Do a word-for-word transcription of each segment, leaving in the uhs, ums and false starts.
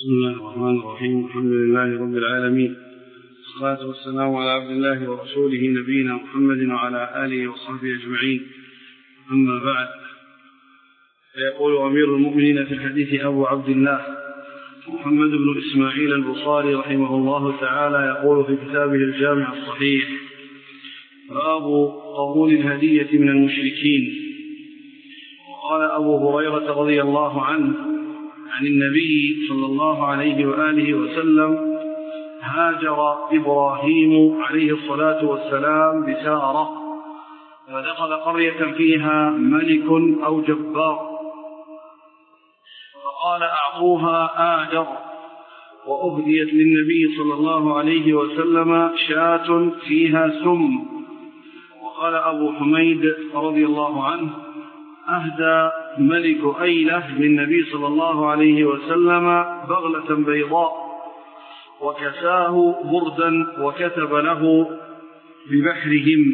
بسم الله الرحمن الرحيم. الحمد لله رب العالمين، والصلاة والسلام على عبد الله ورسوله نبينا محمد وعلى آله وصحبه أجمعين. أما بعد، فيقول أمير المؤمنين في الحديث أبو عبد الله محمد بن إسماعيل البخاري رحمه الله تعالى يقول في كتابه الجامع الصحيح: باب قبول الهدية من المشركين. وقال أبو هريرة رضي الله عنه عن النبي صلى الله عليه وآله وسلم: هاجر إبراهيم عليه الصلاة والسلام بسارة، فدخل قرية فيها ملك أو جبار، فقال: أعطوها آجر. وأهديت للنبي صلى الله عليه وسلم شاة فيها سم. وقال أبو حميد رضي الله عنه: أهدى ملك أيلة للنبي صلى الله عليه وسلم بغلة بيضاء، وكساه بردا، وكتب له ببحرهم.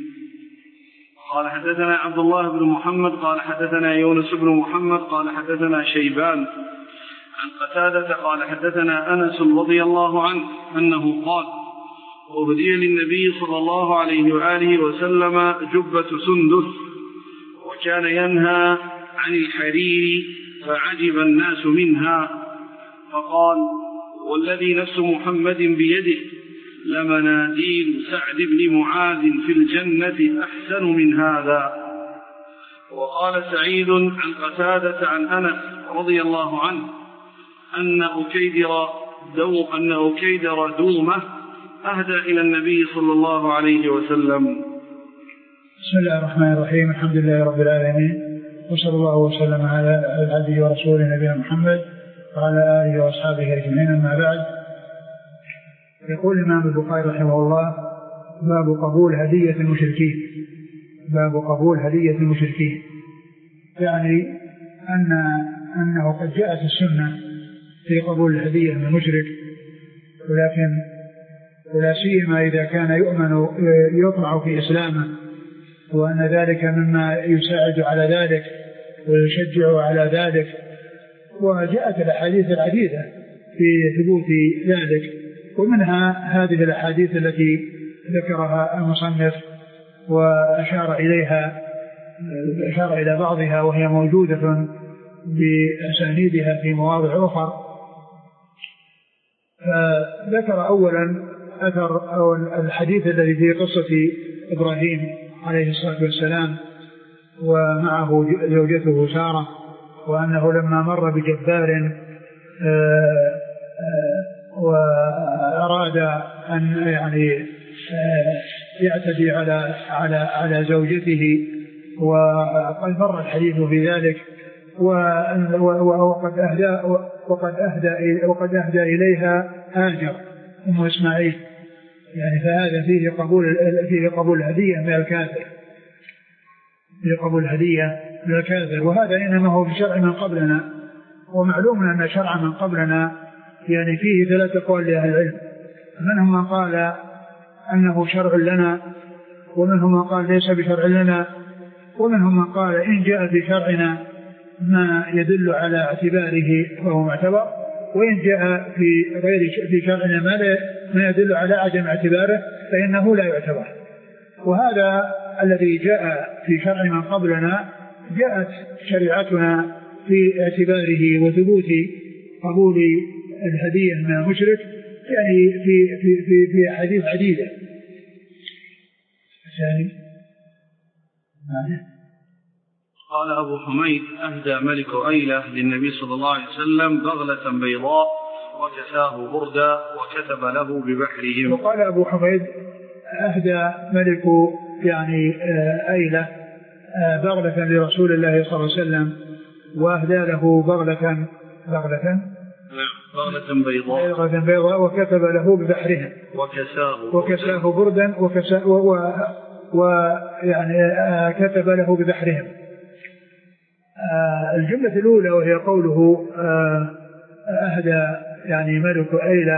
قال: حدثنا عبد الله بن محمد قال حدثنا يونس بن محمد قال حدثنا شيبان عن قتادة قال حدثنا أنس رضي الله عنه أنه قال: أهدي للنبي صلى الله عليه وآله وسلم جبة سندس، وكان ينهى عن الحرير، فعجب الناس منها، فقال: والذي نفس محمد بيده لمناديل سعد بن معاذ في الجنة أحسن من هذا. وقال سعيد عن قتادة عن أنس رضي الله عنه أن أكيدر دو أن أكيدر دومة أهدى إلى النبي صلى الله عليه وسلم. بسم الله الرحمن الرحيم. الحمد لله رب العالمين، وصلى الله وسلم على عبده ورسوله نبينا محمد وعلى آله وأصحابه أجمعين. أما بعد، يقول الإمام البخاري رحمه الله: باب قبول هدية المشركين. باب قبول هدية المشركين، يعني أن أنه قد جاءت السنة في قبول الهدية من المشرك، ولكن ولا سيما إذا كان يؤمن يطمع في إسلامه، وأن ذلك مما يساعد على ذلك ويشجع على ذلك. وجاءت الأحاديث العديدة في ثبوت ذلك، ومنها هذه الأحاديث التي ذكرها المصنف وأشار إليها أشار إلى بعضها، وهي موجودة بأسانيدها في مواضع أخرى. فذكر أولا أثر أو الحديث الذي في قصة إبراهيم عليه الصلاة والسلام ومعه زوجته سارة، وأنه لما مر بجبار وأراد أن يعني يعتدي على على على زوجته، وقد مر الحديث في ذلك، وقد أهدى وقد أهدى وقد أهدى إليها هاجر أم إسماعيل، يعني فهذا فيه قبول فيه قبول الهدية من الكافر، فيه قبول الهدية من الكافر. وهذا إنما هو في شرع من قبلنا، ومعلوم أن شرع من قبلنا يعني فيه ثلاثة أقوال لأهل العلم: منهم من قال أنه شرع لنا، ومنهم من قال ليس بشرع لنا، ومنهم من قال إن جاء في شرعنا ما يدل على اعتباره فهو معتبر، وإن جاء في غير في شرعنا ما ما يدل على عدم اعتباره فإنه لا يعتبر. وهذا الذي جاء في شرع من قبلنا جاءت شريعتنا في اعتباره وثبوت قبول الهدية من المشرك، يعني في في في في أحاديث عديدة. الثاني قال أبو حميد: أهدى ملك أيلة للنبي صلى الله عليه وسلم بغلة بيضاء، وكساه بردا، وكتب له ببحرهم. وقال أبو حميد: أهدى ملك يعني أيلة بغلة لرسول الله صلى الله عليه وسلم، وأهدى له بغلة بغلة بغلة بيضاء بغلة بيضاء وكتب له ببحرهم، وكساه وكساه بردا، وكساه ويعني كتب له ببحرهم. الجملة الأولى وهي قوله أهدى يعني ملك أيلة،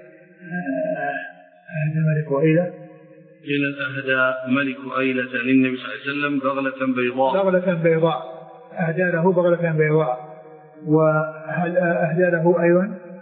أهدى ملك أيلة قيل أهدى ملك أيلة للنبي صلى الله عليه وسلم بغلة بيضاء بغلة بيضاء أهدى له بغلة بيضاء. وهل أهدى له أيضا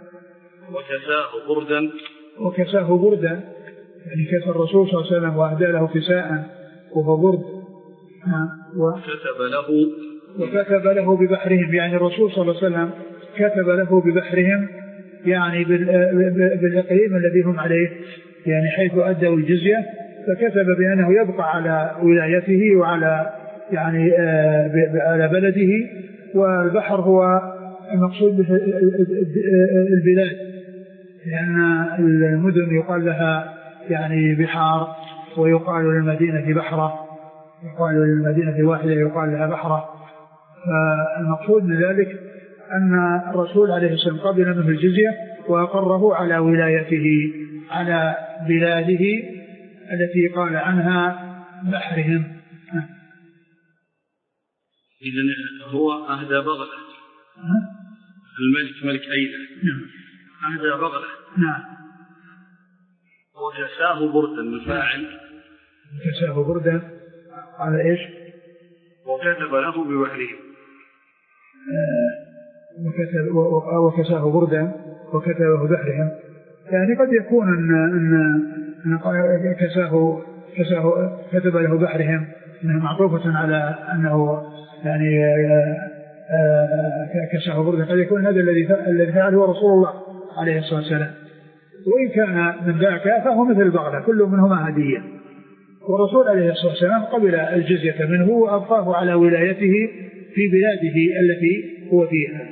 وكساه بردا وكساه بردا يعني كسى الرسول صلى الله عليه وسلم وأهدى له كساء وهو برد وكتب له وكتب له ببحرهم يعني الرسول صلى الله عليه وسلم كتب له ببحرهم يعني بالإقليم الذي هم عليه يعني حيث أدوا الجزية فكتب بأنه يبقى على ولايته وعلى يعني على بلده والبحر هو المقصود به البلاد لأن المدن يقال لها يعني بحار ويقال للمدينة بحرة يقال للمدينة واحدة يقال لها بحرة. فالمقصود من ذلك أن الرسول عليه الصلاة والسلام قبل منه الجزية وأقره على ولايته على بلاده التي قال عنها بحرهم. إذن هو أهدى بغلة الملك ملك أيلة أهدى بغلة نعم وكساه بردا الفاعل كساه بردا على إيش وكتب له ببحرهم وكتب وكساه بردا وكتبه بحرهم يعني قد يكون أن أن كساه كساه كتب له بحرهم أنه معطوفة على أنه يعني كساه بردا قد يكون هذا الذي الذي فعله هو رسول الله عليه الصلاة والسلام وإن كان من ذاك فهو مثل البغلة كل منهما هدية والرسول عليه الصلاة والسلام قبل الجزية منه وأبقاه على ولايته في بلاده التي هو فيها.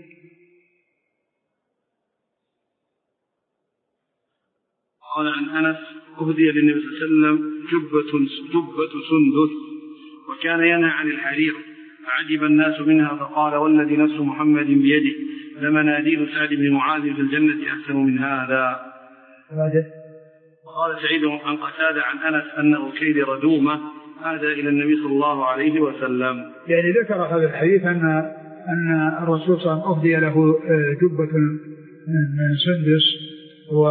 قال عن أنس أهدي للنبي صلى الله عليه وسلم جبة جبة سندس وكان ينهى عن الحرير فعجب الناس منها فقال والذي نفس محمد بيده لمناديل سعد بن معاذ في الجنة أحسن من هذا. قال سعيد عن قتادة عن أنس أنه كيد ردومة هذا إلى النبي صلى الله عليه وسلم. يعني ذكر هذا الحديث أن أن الرسول صلى الله عليه وسلم أهدي له جبة من سندس و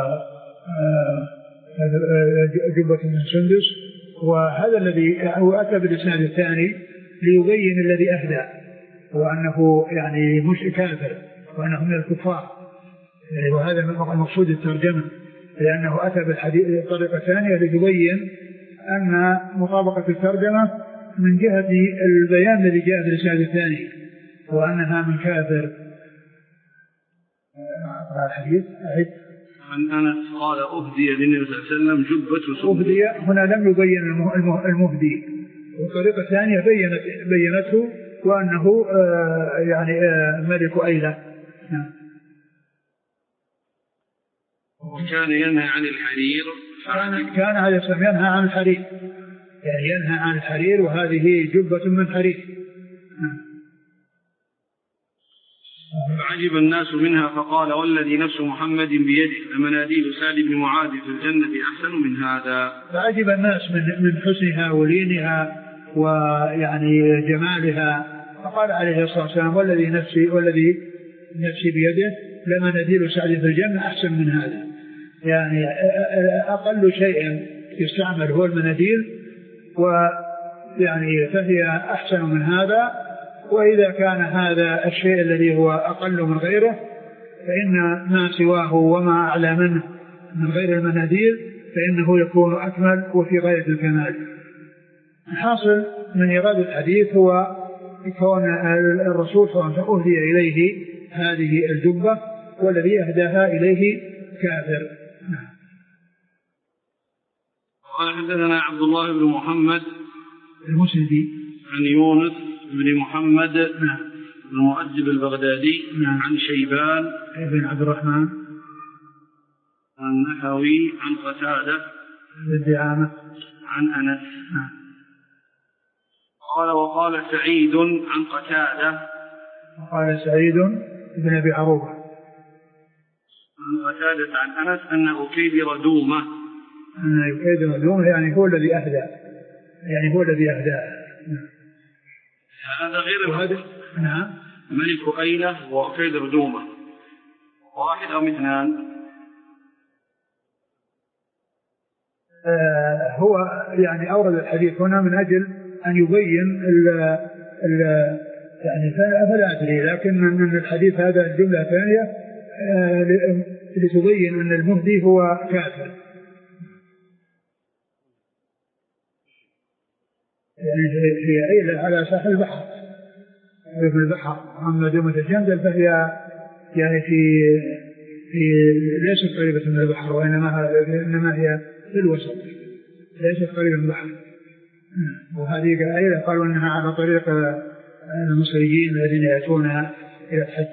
جبة من سندس وهذا الذي هو أتى بالإسناد الثاني ليبين الذي أهدى وأنه يعني مش كافر وأنه من الكفار وهذا المقصود الترجمة لأنه أتى بالحديث الطريقة الثانية ليبين أن مطابقة الترجمة من جهة البيان الذي جاء في الإسناد الثاني وأنها من كافر. الحديث أعد عن أنس قال أهدي للنبي صلى الله عليه وسلم جبة سندس. أهدي هنا لم يبين المهدي والطريقة الثانية بينت بينته وأنه آه يعني آه ملك أيلة. نعم. وكان ينهى عن الحرير كان كان عليه الصلاة والسلام ينهى عن الحرير يعني ينهى عن الحرير وهذه جبة من حرير. نعم. فعجب الناس منها فقال والذي نفس محمد بيده لمناديل سعد بن معاذ في الجنة أحسن من هذا. فعجب الناس من من حسنها ولينها ويعني جمالها فقال عليه الصلاة والسلام والذي نفسي والذي نفسي بيده لمناديل سعد في الجنة أحسن من هذا. يعني أقل شيء يستعمل هو المناديل ويعني فهي أحسن من هذا. وإذا كان هذا الشيء الذي هو أقل من غيره فإن ما سواه وما أعلى منه من غير المناديل فإنه يكون أكمل وفي غاية الكمال. الحاصل من إيراد الحديث هو كون الرسول صلى الله عليه وسلم أهدي إليه هذه الجبة والذي أهداها إليه كافر. قال حدثنا عبد الله بن محمد المسندي عن يونس بن محمد نعم. المؤدب البغدادي نعم. عن شيبان بن عبد الرحمن النحوي عن قتادة بن دعامة عن أنس. نعم. قال وقال سعيد عن قتادة وقال سعيد بن أبي عروبة عن قتادة عن أنس أنه كيد ردومة أنه كيد ردومة يعني هو الذي أهدى يعني هو الذي أهدى. نعم. هذا غير وهذا نعم ملك أيلة وكيد ردومة واحد أو اثنان. آه هو يعني أورد الحديث هنا من أجل أن يبين ال ال يعني فلا أدري لكن من الحديث هذا الجملة الثانية لتبين أن المهدي هو كافر، يعني هي عيلة على ساحل البحر في البحر. أما دومة الجندل فهي يعني في في ليست قريبة من البحر، وإنما إنما هي في الوسط، ليست قريبة من البحر. وهذه عيلة قالوا أنها على طريق المصريين الذين يأتونها إلى الحج.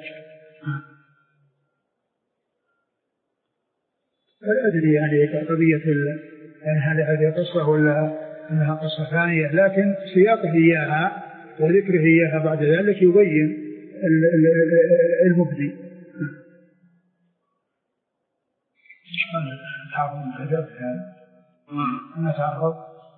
لا أدري يعني قضية يعني هل هذه قصة ولا أنها قصة ثانية، لكن سياقه إياها وذكره إياها بعد ذلك يبين المبدي. أنا تعرض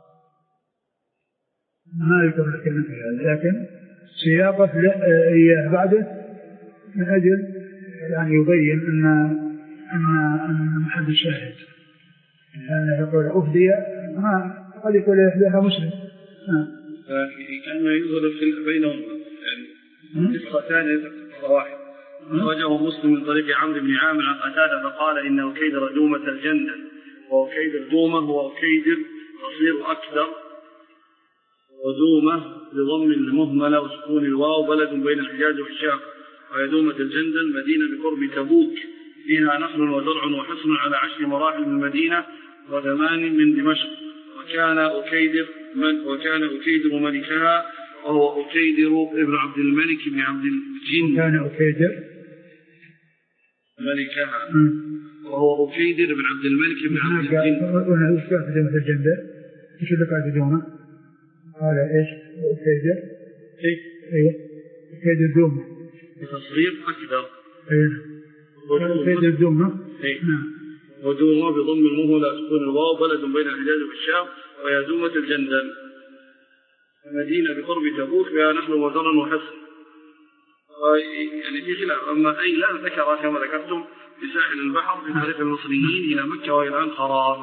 ما يقدر الكلمة في هذا، لكن سياقه إياه بعده من أجل يعني يبين أن أن أن محل الشاهد أن يقول أفدي ما قد يقول لها مسلم. كان يظهر في بينهم يعني قصة ثانية واحد وجهه مسلم من طريق عمرو بن عامر عن قتادة فقال إنه كيدر دومة الجندل، وكيدر دومة هو كيدر تصير أكثر، ودومة بضم المهملة وسكون الواو بلد بين الحجاز والشام، وهي دومة الجندل مدينة بقرب تبوك فيها نخل وزرع وحصن على عشر مراحل من المدينة وثمان من دمشق. وكان أكيدر من وكان أكيدر ملكها وهو أكيدر ابن عبد الملك بن عبد الجن. كان أكيدر ملكها وهو أكيدر بن عبد الملك بن عبد الجن. وأنا إيش قال في دومة الجندل؟ إيش اللي قال في دومة؟ قال إيش أكيدر؟ إيه إيه أكيدر دومة بتصغير أكثر. إيه أكيدر دومة. إيه نعم. ودومة بضم المهملة سكون الواو بلد بين الحجاز والشام، وهي دومة الجندل مدينة بقرب تبوك فيها نخل وزرع وحصن. يعني في خلاف، أما أي لا ذكر كما ذكرتم بساحل البحر في طريق المصريين إلى مكة وإلى الآن خراب.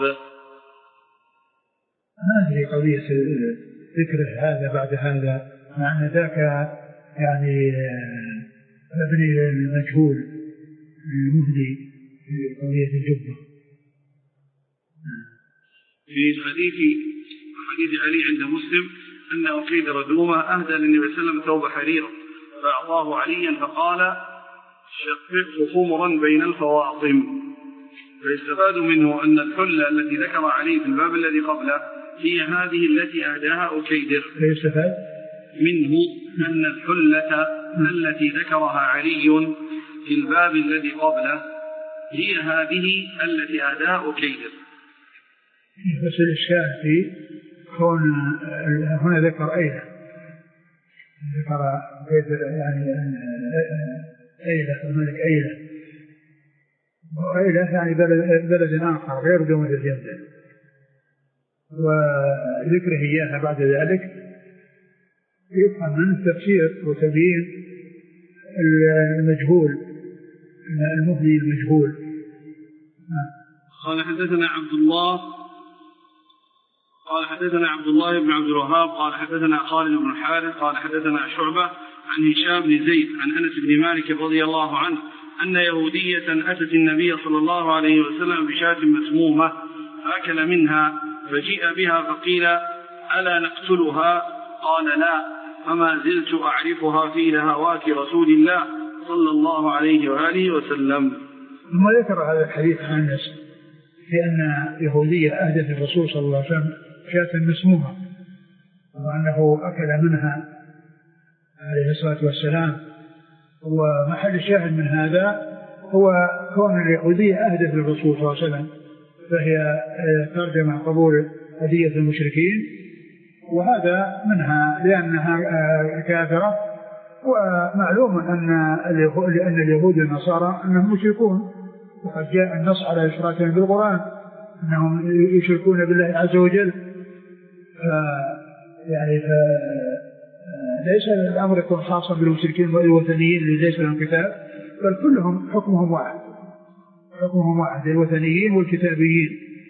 ما أدري قضية ذكر هذا بعد هذا، مع أن ذاك يعني مبني المجهول المهدي في قضية الجبة. في الحديث حديث علي عند مسلم أن أكيدر دومة أهدى للنبي صلى الله عليه وسلم ثوب حريرة فأعطاه عليا فقال شققه خمرا بين الفواطم. فيستفاد منه أن الحلة التي ذكر علي في الباب الذي قبله هي هذه التي أهداها أكيدر. فيستفاد منه أن الحلة التي ذكرها علي في الباب الذي قبله هي هذه التي أهداها أكيدر. بس الإشكال في كون هنا ذكر أيلة، ذكر يعني أيلة الملك أيلة، وأيلة يعني بلد, بلد آخر غير دومة الجندل، وذكره إياها بعد ذلك يفهم منه تفسير وتبيين المجهول المبني المجهول. قال حدثنا عبد الله قال حدثنا عبد الله بن عبد الوهاب قال حدثنا خالد بن الحارث قال حدثنا شعبة عن هشام بن زيد عن أنس بن مالك رضي الله عنه أن يهودية أتت النبي صلى الله عليه وسلم بشاة مسمومة فأكل منها فجيء بها فقيل ألا نقتلها؟ قال لا، فما زلت أعرفها في لهوات رسول الله صلى الله عليه وآله وسلم. ثم ذكر هذا الحديث عن أنس في أن يهودية أهدت الرسول صلى الله عليه وسلم شاة مسمومة وأنه أكل منها عليه الصلاة والسلام. ومحل الشاهد من هذا هو كون اليهودية أهدت للرسول صلى الله عليه وسلم، فهي ترجمة قبول هدية المشركين، وهذا منها لأنها كافرة. ومعلوم أن لأن اليهود والنصارى أنهم مشركون، وقد جاء النص على إشراكهم بالقرآن أنهم يشركون بالله عز وجل. يعني ليس الأمر يكون خاصا بالمشركين والوثنيين اللي ليس لهم كتاب، بل كلهم حكمهم واحد، حكمهم واحد الوثنيين والكتابيين.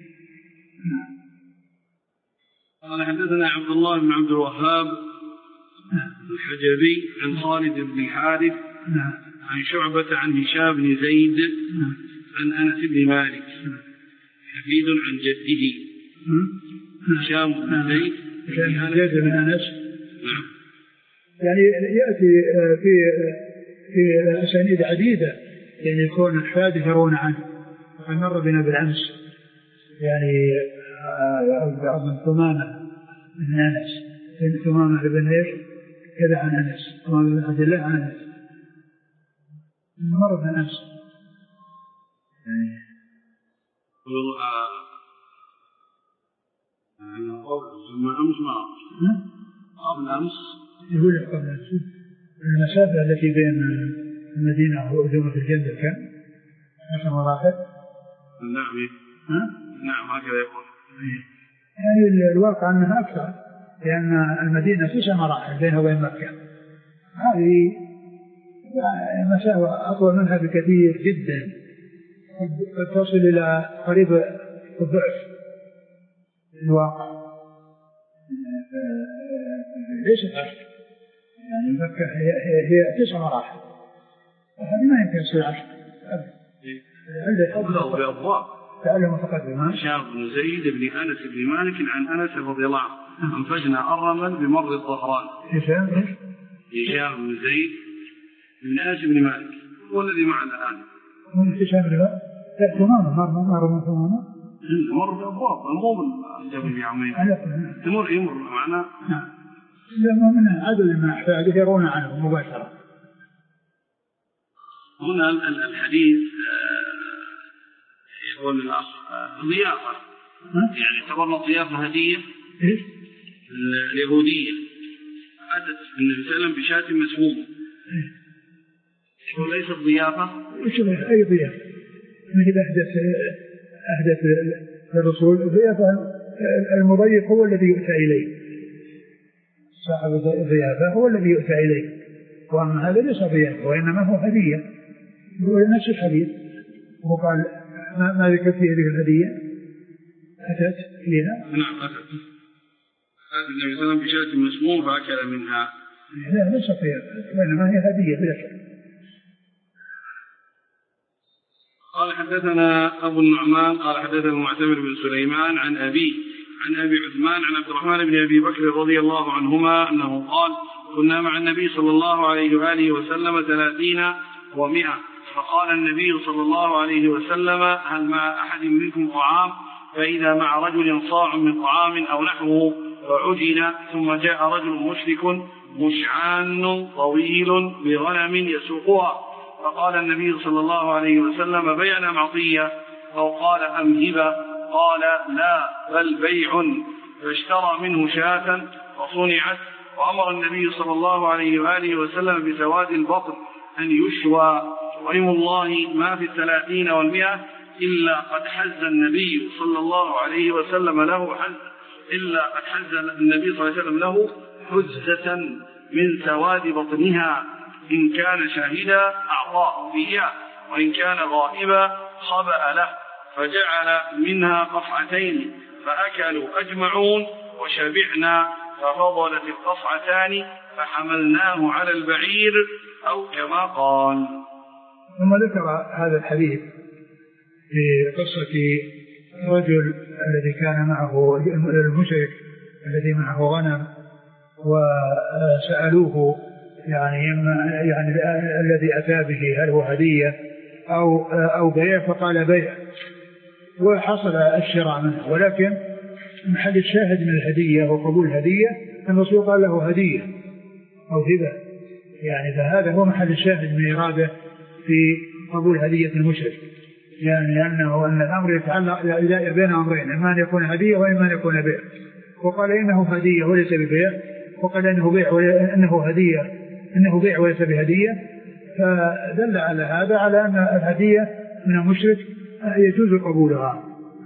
قال حدثنا عبد الله بن عبد الوهاب الحجبي عن خالد بن الحارث عن شعبة عن هشام بن زيد عن أنس بن مالك حفيد عن جده. هشام بن زيد بن أنس يعني يأتي في في أسانيد عديدة يعني يكون أحفاد يرون عنه. فمر بنا بالأمس يعني بعض من ثمامة من أنس ثمامة بن إيش كذا عن أنس ثمامة بن عبد الله عن أنس مر بنا أمس يعني ثم أمس ما قبل أمس يقول قبل أمس المسافة التي بين المدينة وأذومة الجندل كم عشر مراحل. نعم ها؟ نعم هكذا يقول. يعني الواقع أنها أكثر لأن المدينة تسع مراحل بينها وبين مكة. هذه مسافة أطول منها بكثير جدا قد تصل إلى قريب الضعف الواقع. ليست عشر يعني مكة هي, هي, هي تسع مراحل هذه ما يمكن تصير عشر قبله بأضواء. تعلم متقدم. هشام بن زيد بن أنس بن مالك عن أنس رضي الله عنه أنفجنا الرمل بمر الظهران. هشام هشام بن زيد بن أنس بن مالك هو الذي معنا الآن. هشام بن مالك لا ثمامة مر مر من ثمامة مر بأضواء المهم الجبل يعمين يمر يمر معنا. نعم لما من عدد من أحفاده يرون عنه مباشرة. هنا الحديث يقول الأخ ضيافة يعني اعتبرنا ضيافة هدية اليهودية أتت النبي صلى الله عليه وسلم بشاة مسمومة وليست ضيافة. أي ضيافة مثل أحدث أحدث الرسول الضيافة المضيف هو الذي يؤتى إليه صاحب الضيافة هو الذي يؤتى إليه وأما هذا ليس ضيافة وإنما هو هدية نفس الحديث. وقال ما, ما ذكر في هذه الهدية أتت إلينا. نعم أتت أتت النبي صلى الله عليه وسلم بشاة مسموم فأكل منها. لا ليس ضيافة وإنما هي هدية بلا شك. قال حدثنا أبو النعمان قال حدثنا المعتمر بن سليمان عن أبي عن أبي عثمان عن عبد الرحمن بن أبي بكر رضي الله عنهما أنه قال كنا مع النبي صلى الله عليه وآله وسلم ثلاثين ومئة فقال النبي صلى الله عليه وسلم هل مع أحد منكم طعام فإذا مع رجل صاع من طعام أو نحوه فعجن ثم جاء رجل مشرك مشعان طويل بغنم يسوقها فقال النبي صلى الله عليه وسلم بيعنا معطية أو قال أم هبة قال لا بل بيع فاشترى منه شاة وصنعت وأمر النبي صلى الله عليه وآله وسلم بسواد البطن أن يشوى وإم الله ما في الثلاثين والمئة إلا قد حز النبي صلى الله عليه وسلم له حز إلا قد حز النبي صلى الله عليه وسلم له حزة من سواد بطنها إن كان شاهدا أعطاه فيها وإن كان غائبا خبأ له فجعل منها قصعتين فأكلوا أجمعون وشبعنا ففضلت القصعتان فحملناه على البعير أو كما قال. ثم ذكر هذا الحديث في قصة رجل الذي كان معه المشرك الذي معه غنم وسألوه يعني يعني الذي أتى به هل هو هدية أو أو بيع فقال بيع وحصل الشراء منه. ولكن محل الشاهد من الهدية وقبول الهدية الرسول قال له هدية أو هبة يعني فهذا هو محل الشاهد من إرادة في قبول هدية المشرك يعني لأنه أن الأمر يتعلق بين أمرين إما أن يكون هدية وإما أن يكون بيع وقال إنه هدية وليس ببيع وقال إنه بيع وإنه هدية إنه بيع وليس بهدية فدل على هذا على أن الهدية من المشرك يجوز قبولها.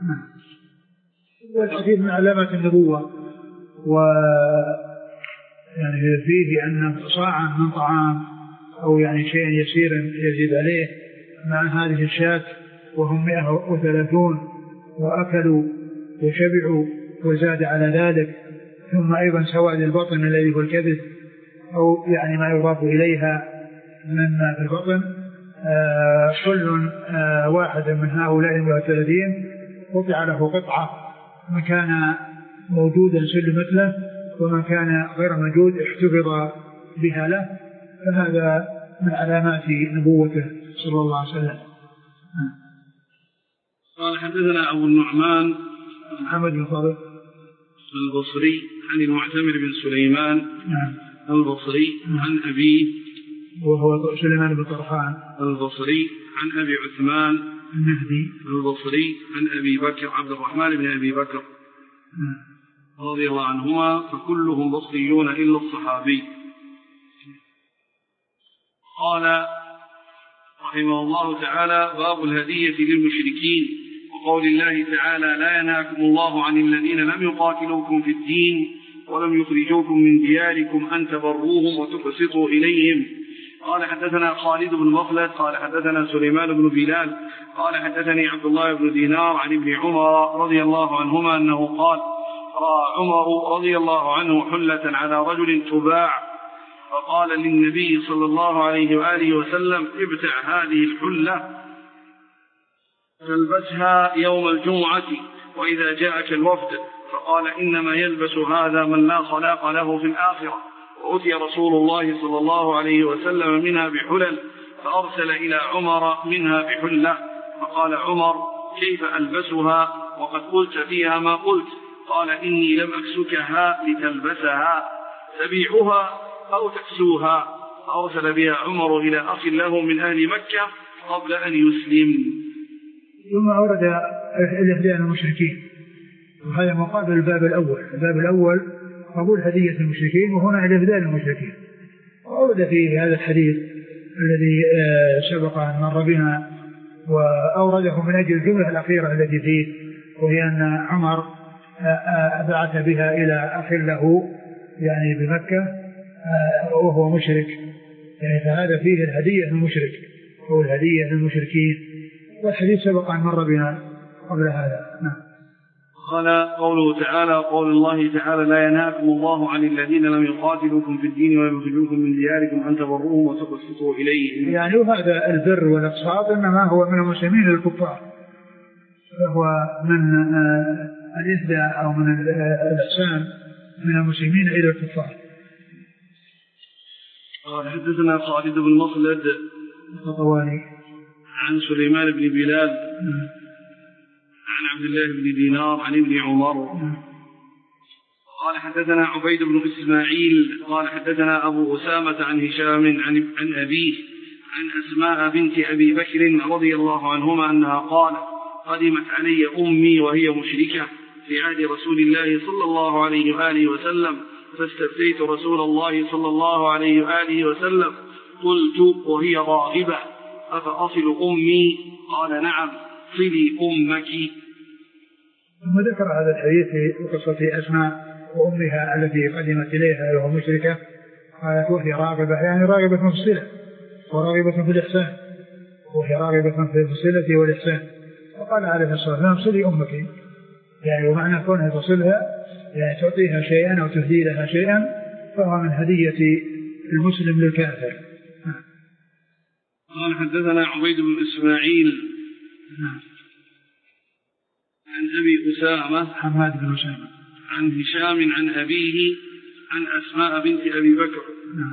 والحديث من علامات النبوة و يعني فيه أن صاعا من طعام أو يعني شيء يسير يزيد عليه مع هذه الشاة وهم مئة وثلاثون وأكلوا وشبعوا وزاد على ذلك ثم أيضا سواد البطن الذي هو الكبد أو يعني ما يضاف إليها مما في البطن آه كل آه واحد من هؤلاء المعتدين قطع له قطعة، من كان موجودا سل مثله ومن كان غير موجود احتفظ بها له، فهذا من علامات نبوته صلى الله عليه وسلم. قال حدثنا أبو النعمان محمد بن فضل البصري عن المعتمر بن سليمان نعم البصري عن أبيه وهو سليمان بن طرحان البصري عن أبي عثمان النهدي البصري عن أبي بكر عبد الرحمن بن أبي بكر رضي الله عنهما، فكلهم بصريون إلا الصحابي. قال رحمه الله تعالى: باب الهدية للمشركين، وقول الله تعالى: لا ينهاكم الله عن الذين لم يقاتلوكم في الدين ولم يخرجوكم من دياركم أن تبروهم وتقسطوا إليهم. قال حدثنا خالد بن مخلد قال حدثنا سليمان بن بلال قال حدثني عبد الله بن دينار عن ابن عمر رضي الله عنهما أنه قال: رأى عمر رضي الله عنه حلة على رجل تباع، فقال للنبي صلى الله عليه وآله وسلم: ابتع هذه الحلة تلبسها يوم الجمعة وإذا جاءك الوفد. فقال: إنما يلبس هذا من لا خلاق له في الآخرة. وأتي رسول الله صلى الله عليه وسلم منها بحلل، فأرسل إلى عمر منها بحلة، فقال عمر: كيف ألبسها وقد قلت فيها ما قلت؟ قال: إني لم أكسكها لتلبسها، تبيعها أو تكسوها. فأرسل بها عمر إلى أخ له من أهل مكة قبل أن يسلم. ثم أورد الإهداء المشركين، وهذا مقابل الباب الأول. الباب الأول قبول هدية المشركين، وهنا الإهداء المشركين. وأورد فيه هذا الحديث الذي سبق أن مر بنا، وأورده من أجل الجملة الأخيرة التي فيه، وهي أن عمر بعث بها إلى أخ له يعني بمكة وهو مشرك، يعني فهذا فيه الهدية المشرك أو الهدية للمشركين، والحديث سبق أن مر بنا قبل هذا. نعم. قال قوله تعالى: قول الله تعالى: لا ينهاكم الله عن الذين لم يقاتلوكم في الدين ولم يخرجوكم من دياركم أن تبروهم وتقسطوا إليهم. يعني وهذا البر والإقساط إنما هو من المسلمين للكفار، فهو من الإهداء أو من الإحسان من المسلمين إلى الكفار. قال حدثنا خالد بن مخلد الطوالي عن سليمان بن بلال عن عبد الله بن دينار عن ابن عمر قال حدثنا عبيد بن إسماعيل قال حدثنا أبو أسامة عن هشام عن, عن أبيه عن أسماء بنت أبي بكر رضي الله عنهما أنها قال: قدمت علي أمي وهي مشركة في عهد رسول الله صلى الله عليه وآله وسلم، فاستفتيت رسول الله صلى الله عليه وآله وسلم، قلت وهي راغبة: أفأصل أمي؟ قال: نعم، صلي أمك. ثم ذكر هذا الحديث في قصة أسماء وأمها التي قدمت إليها وهي مشركة، قالت وهي راغبة، يعني راغبة في الصلة وراغبة في الإحسان، وهي راغبة في الصلة والإحسان. وقال عليه الصلاة والسلام: صلي أمك، يعني ومعنى كونها تصلها يعني تعطيها شيئا أو تهدي لها شيئا، فهو من هدية المسلم للكافر. قال حدثنا عبيد بن إسماعيل عن أبي أسامة حماد بن أسامة عن هشام عن أبيه عن أسماء بنت أبي بكر.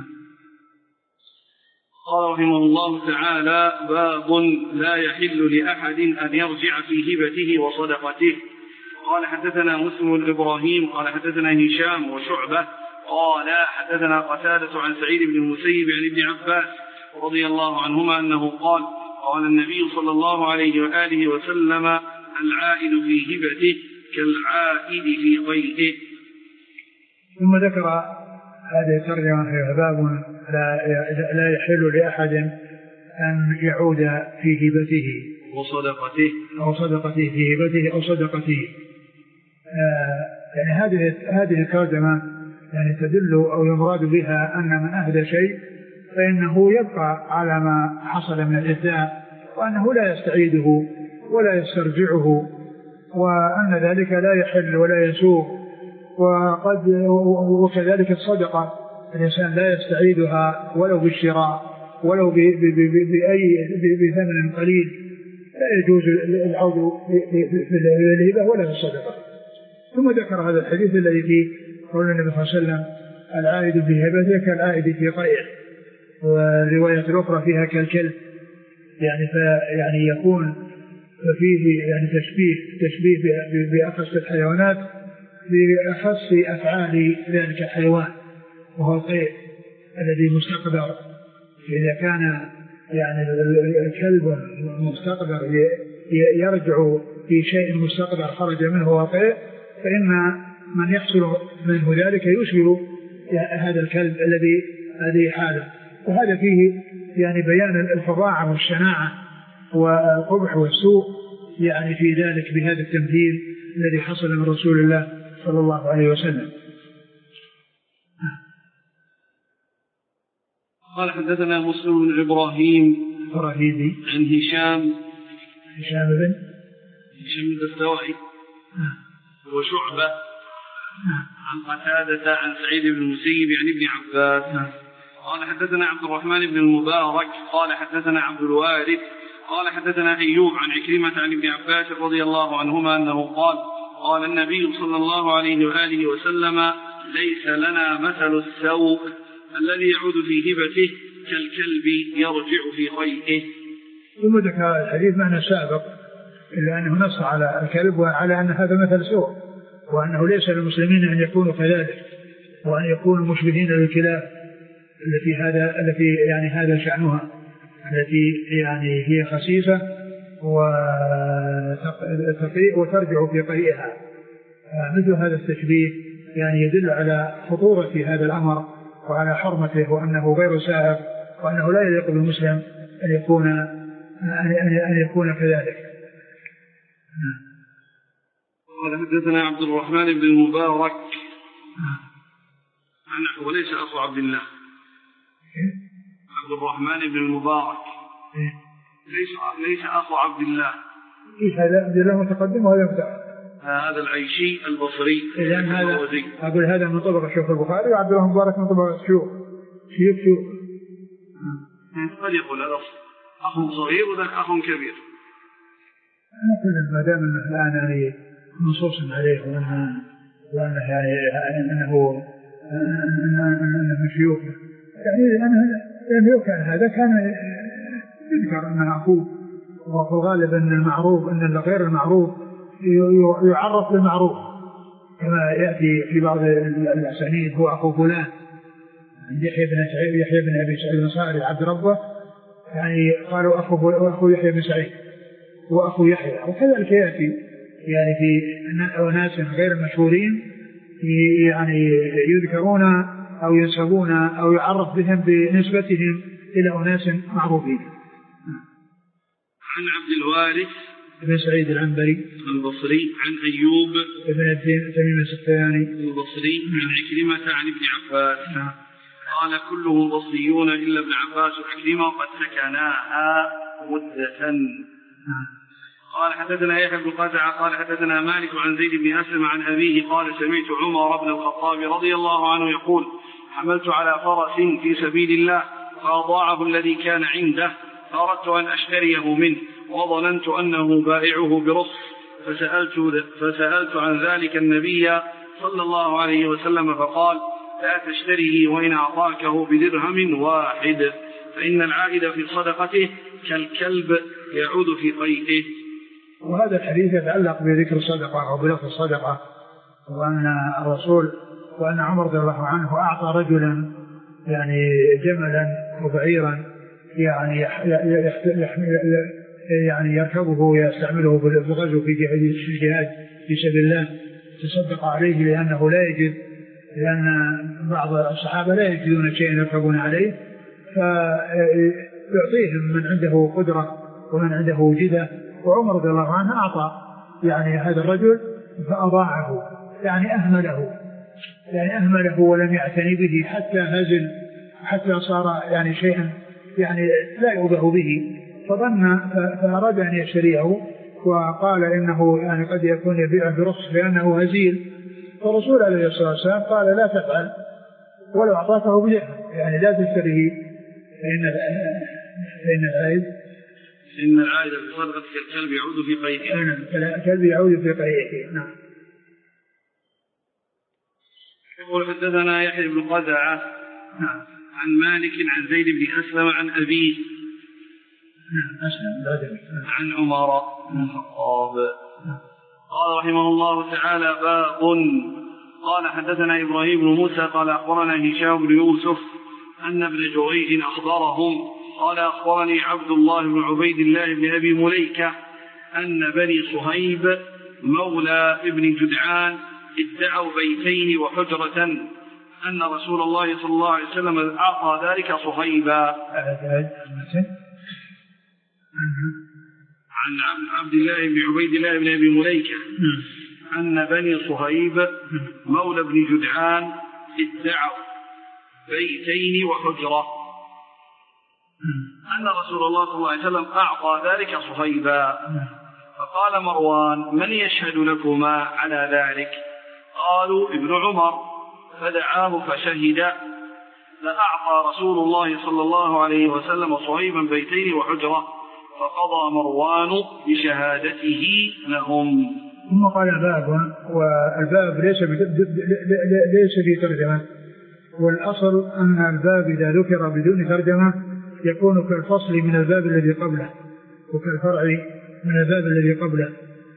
قال رحمه الله تعالى: باب لا يحل لأحد أن يرجع في هبته وصدقته. قال حدثنا مسلم بن إبراهيم قال حدثنا هشام وشعبة قال حدثنا قتادة عن سعيد بن المسيب عن ابن عباس رضي الله عنهما أنه قال: قال النبي صلى الله عليه وآله وسلم: العائد في هبته كالعائد في قيده. ثم ذكر هذه الترجمة في باب لا يحل لأحد أن يعود في هبته وصدقته أو صدقته في هبته أو صدقته. آه يعني هذه هذه الترجمة يعني تدل أو يمراد بها أن من أهدى شيء فإنه يبقى على ما حصل من الإهداء، وأنه لا يستعيده ولا يسترجعه، وأن ذلك لا يحل ولا يسوء. وقد وكذلك الصدقة الإنسان لا يستعيدها ولو بالشراء ولو بأي بثمن قليل لا يجوز العود في الهبة ولا في الصدقة. ثم ذكر هذا الحديث الذي فيه قول النبي صلى الله عليه وسلم العائد في هبته كالعائد في قيئه، والرواية الأخرى فيها كالكلب، يعني فيعني يكون فيه يعني تشبيه تشبيه بأخص الحيوانات بأخص أفعال ذلك الحيوان، وهو القيء الذي مستقدر. إذا كان يعني الكلب مستقدر يرجع في شيء مستقدر خرج منه وقيء، فإن من يحصل منه ذلك يشبه هذا الكلب الذي هذه حاله. وهذا فيه يعني بيان الفظاعة والشناعة والقبح والسوء يعني في ذلك بهذا التمثيل الذي حصل من رسول الله صلى الله عليه وسلم. قال حدثنا مسلم بن إبراهيم الفراهيدي عن هشام هشام بن هشام بن الدستوائي وشعبة عن قتادة عن سعيد بن المسيب عن ابن عباس قال حدثنا عبد الرحمن بن المبارك قال حدثنا عبد الوارث قال حدثنا أيوب عن عكرمة عن ابن عباس رضي الله عنهما أنه قال قال النبي صلى الله عليه وآله وسلم ليس لنا مثل السوء الذي يعود في هبته كالكلب يرجع في قيئه. ثم ذكر الحديث معنى سابق إلا أنه نص على الكلب وعلى أن هذا مثل سوء، وأنه ليس للمسلمين أن يكونوا كذلك، وأن يكونوا مشبهين للكلاب التي هذا التي يعني هذا شأنها، التي يعني هي خسيسة وتقيء وترجع في قيئها. مثل هذا التشبيه يعني يدل على خطورة هذا الأمر وعلى حرمته، وأنه غير سائغ، وأنه لا يليق بالمسلم أن يكون أن يكون كذلك. قال حدثنا عبد الرحمن بن المبارك عن وليس أخو عبد الله عبد الرحمن بن المبارك ليس ليس أخو عبد الله. هذا عبد الله متقدم وهذا متأخر. هذا العيشي البصري. إذن هذا أقول هذا من طبق الشيخ البخاري، وعبد الله المبارك من طبق الشيوخ شيوخ شيوخ. قد يقول هذا أخ صغير وذاك أخ كبير. أنا كل ما دام أنه الآن يعني منصوص عليه وأنه وأنه يعني أنه أنه شيوخ، يعني أنه لو كان هذا كان يذكر أنه أخوه، وفي الغالب أن المعروف أن الغير المعروف يعرف بالمعروف، كما يأتي في بعض الأسانيد هو أخو فلان، يحيى بن سعيد يحيى بن أبي سعيد الأنصاري عبد ربه، يعني قالوا أخو أخو يحيى بن سعيد وأخو يحيى. وكذلك يأتي يعني في ناس غير مشهورين يعني يذكرون أو ينسبون أو يعرف بهم بنسبتهم إلى أناس معروفين. عن عبد الوارث بن سعيد العنبري البصري عن أيوب بن تميم السختياني البصري عن عكرمة عن ابن عباس قال كلهم بصريون إلا ابن عباس وعكرمة قد سكناها مدة. قال حدثنا يحيى بن قزعة قال حدثنا مالك عن زيد بن أسلم عن أبيه قال سمعت عمر بن الخطاب رضي الله عنه يقول حملت على فرس في سبيل الله فأضاعه الذي كان عنده فأردت أن أشتريه منه وظننت أنه بائعه برخص فسألت, فسألت عن ذلك النبي صلى الله عليه وسلم فقال لا تشتريه وإن أعطاكه بدرهم واحد فإن العائد في صدقته كالكلب يعود في قيئه. وهذا الحديث يتعلق بذكر الصدقة أو بلفظ الصدقة، وأن الرسول وأن عمر رضي الله عنه أعطى رجلا يعني جملا وبعيرا يعني يعني يركبه ويستعمله في الغزو في الجهاد في سبيل الله، تصدق عليه لأنه لا يجد، لأن بعض الصحابة لا يجدون شيئا يركبون عليه، فيعطيهم من عنده قدرة ومن عنده جدة. وعمر رضي الله عنه أعطى يعني هذا الرجل فأضاعه، يعني أهمله يعني أهمله ولم يعتني به حتى هزل، حتى صار يعني شيئا يعني لا يؤبه به، فظن فأراد أن يشتريه وقال إنه يعني قد يكون يبيعه برخص لأنه هزيل. فالرسول عليه الصلاة والسلام قال لا تفعل ولو أعطاكه بدرهم، يعني لا تشتريه فإن فإن العائد إن العائد في صدقة كالكلب يعود في قيئه. نعم الكلب يعود في قيئه. نعم. يقول حدثنا يحيى بن قزعة نعم عن مالك عن زيد بن أسلم عن أبيه نعم أسلم عن عمر بن الخطاب قال رحمه الله تعالى باب. قال حدثنا إبراهيم بن موسى قال أخبرنا هشام بن يوسف أن ابن جريج أخبرهم قال أخبرني عبد الله بن عبيد الله بن أبي مليكة أن بني صهيب مولى ابن جدعان ادعوا بيتين وحجرة أن رسول الله صلى الله عليه وسلم أعطى ذلك صهيبا. عن عبد الله بن عبيد الله بن أبي مليكة أن بني صهيب مولى ابن جدعان ادعوا بيتين وحجرة أن رسول الله صلى الله عليه وسلم أعطى ذلك صهيبا. فقال مروان من يشهد لكما على ذلك؟ قالوا ابن عمر فدعاه فشهد. فأعطى رسول الله صلى الله عليه وسلم صهيبا بيتين وحجرة فقضى مروان بشهادته لهم. ثم قال باب والباب ليس ليس في ترجمة، والأصل أن الباب إذا ذكر بدون ترجمة يكون كالفصل من الباب الذي قبله وكالفرع من الباب الذي قبله،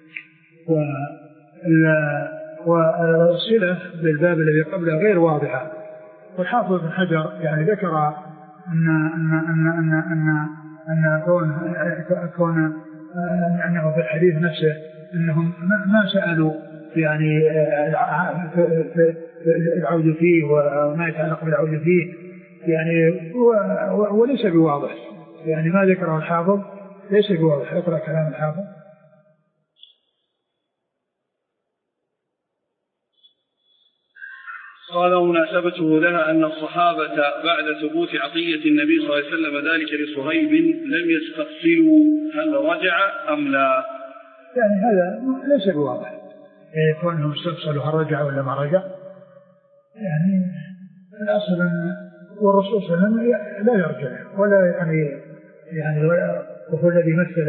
والصلة بالباب الذي قبله غير واضحة. والحافظ بن حجر يعني ذكر أن أن أن أن أن أن كون كون أنه في الحديث نفسه أنهم ما سألوا يعني العود فيه وما يتعلق بالعود فيه يعني وليس بواضح، يعني ما ذكره الحافظ ليس بواضح. اقرأ كلام الحافظ. قال مناسبته لها أن الصحابة بعد ثبوت عطية النبي صلى الله عليه وسلم ذلك لصهيب لم يستفصلوا هل رجع أم لا. يعني هذا ليس بواضح، يعني كونهم استفصلوا هل رجع ولا ما رجع. يعني الأصل أن والرسول صلى الله عليه وسلم لا يرجع ولا يعني يعني وهو الذي مثل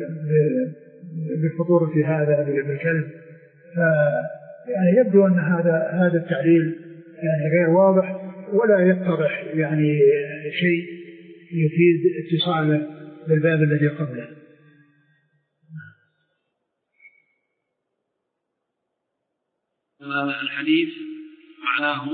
بخطورة هذا بالكلب. يعني يبدو أن هذا هذا التعليل يعني غير واضح ولا يتضح يعني شيء يفيد اتصاله بالباب الذي قبله. الحديث معناه